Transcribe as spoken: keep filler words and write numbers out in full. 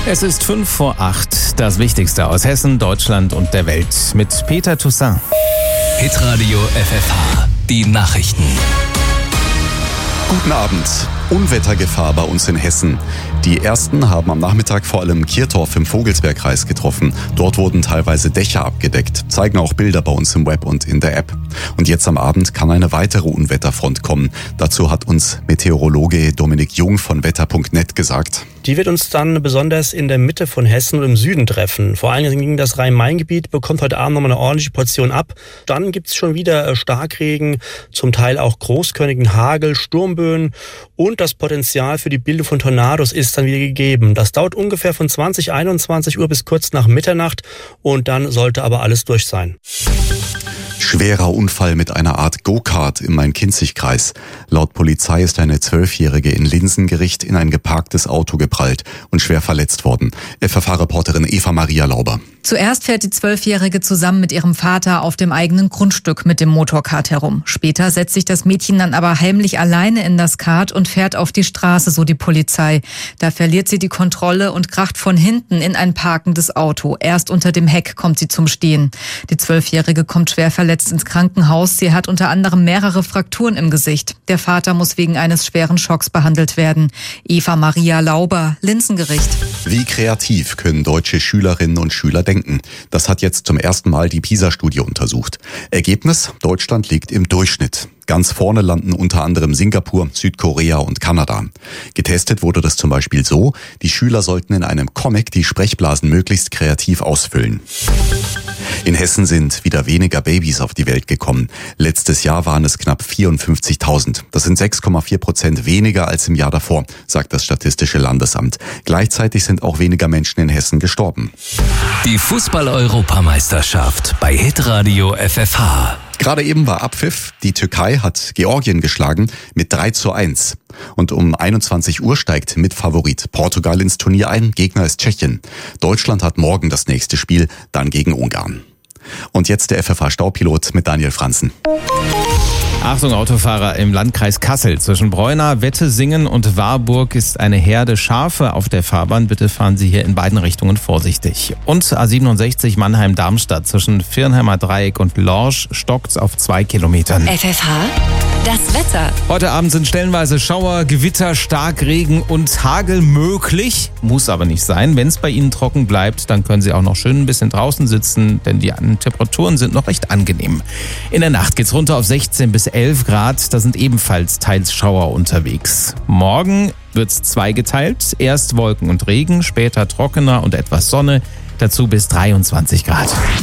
Es ist fünf vor acht. Das Wichtigste aus Hessen, Deutschland und der Welt mit Peter Toussaint. Hitradio F F H. Die Nachrichten. Guten Abend. Unwettergefahr bei uns in Hessen. Die ersten haben am Nachmittag vor allem Kirtorf im Vogelsbergkreis getroffen. Dort wurden teilweise Dächer abgedeckt. Zeigen auch Bilder bei uns im Web und in der App. Und jetzt am Abend kann eine weitere Unwetterfront kommen. Dazu hat uns Meteorologe Dominik Jung von wetter punkt net gesagt. Die wird uns dann besonders in der Mitte von Hessen und im Süden treffen. Vor allen Dingen das Rhein-Main-Gebiet bekommt heute Abend nochmal eine ordentliche Portion ab. Dann gibt's schon wieder Starkregen, zum Teil auch großkörnigen Hagel, Sturmböen und das Potenzial für die Bildung von Tornados ist dann wieder gegeben. Das dauert ungefähr von zwanzig, einundzwanzig Uhr bis kurz nach Mitternacht und dann sollte aber alles durch sein. Schwerer Unfall mit einer Art Go-Kart im Main-Kinzig-Kreis. Laut Polizei ist eine Zwölfjährige in Linsengericht in ein geparktes Auto geprallt und schwer verletzt worden. F F H-Reporterin Eva Maria Lauber. Zuerst fährt die Zwölfjährige zusammen mit ihrem Vater auf dem eigenen Grundstück mit dem Motorkart herum. Später setzt sich das Mädchen dann aber heimlich alleine in das Kart und fährt auf die Straße, so die Polizei. Da verliert sie die Kontrolle und kracht von hinten in ein parkendes Auto. Erst unter dem Heck kommt sie zum Stehen. Die Zwölfjährige kommt schwer verletzt ins Krankenhaus. Sie hat unter anderem mehrere Frakturen im Gesicht. Der Vater muss wegen eines schweren Schocks behandelt werden. Eva Maria Lauber, Linsengericht. Wie kreativ können deutsche Schülerinnen und Schüler denken? Das hat jetzt zum ersten Mal die PISA-Studie untersucht. Ergebnis: Deutschland liegt im Durchschnitt. Ganz vorne landen unter anderem Singapur, Südkorea und Kanada. Getestet wurde das zum Beispiel so: Die Schüler sollten in einem Comic die Sprechblasen möglichst kreativ ausfüllen. In Hessen sind wieder weniger Babys auf die Welt gekommen. Letztes Jahr waren es knapp vierundfünfzigtausend. Das sind sechs Komma vier Prozent weniger als im Jahr davor, sagt das Statistische Landesamt. Gleichzeitig sind auch weniger Menschen in Hessen gestorben. Die Fußball-Europameisterschaft bei Hitradio F F H. Gerade eben war Abpfiff. Die Türkei hat Georgien geschlagen mit drei zu eins. Und um einundzwanzig Uhr steigt Mitfavorit Portugal ins Turnier ein. Gegner ist Tschechien. Deutschland hat morgen das nächste Spiel, dann gegen Ungarn. Und jetzt der F F H-Staupilot mit Daniel Franzen. Achtung Autofahrer im Landkreis Kassel. Zwischen Breuna, Wettesingen und Warburg ist eine Herde Schafe auf der Fahrbahn. Bitte fahren Sie hier in beiden Richtungen vorsichtig. Und A siebenundsechzig Mannheim-Darmstadt zwischen Viernheimer Dreieck und Lorsch stockt's auf zwei Kilometern. F F H, das Wetter. Heute Abend sind stellenweise Schauer, Gewitter, Starkregen und Hagel möglich. Muss aber nicht sein. Wenn es bei Ihnen trocken bleibt, dann können Sie auch noch schön ein bisschen draußen sitzen, denn die Temperaturen sind noch recht angenehm. In der Nacht geht's runter auf sechzehn bis elf Grad. Da sind ebenfalls teils Schauer unterwegs. Morgen wird's zweigeteilt. Erst Wolken und Regen, später trockener und etwas Sonne. Dazu bis dreiundzwanzig Grad.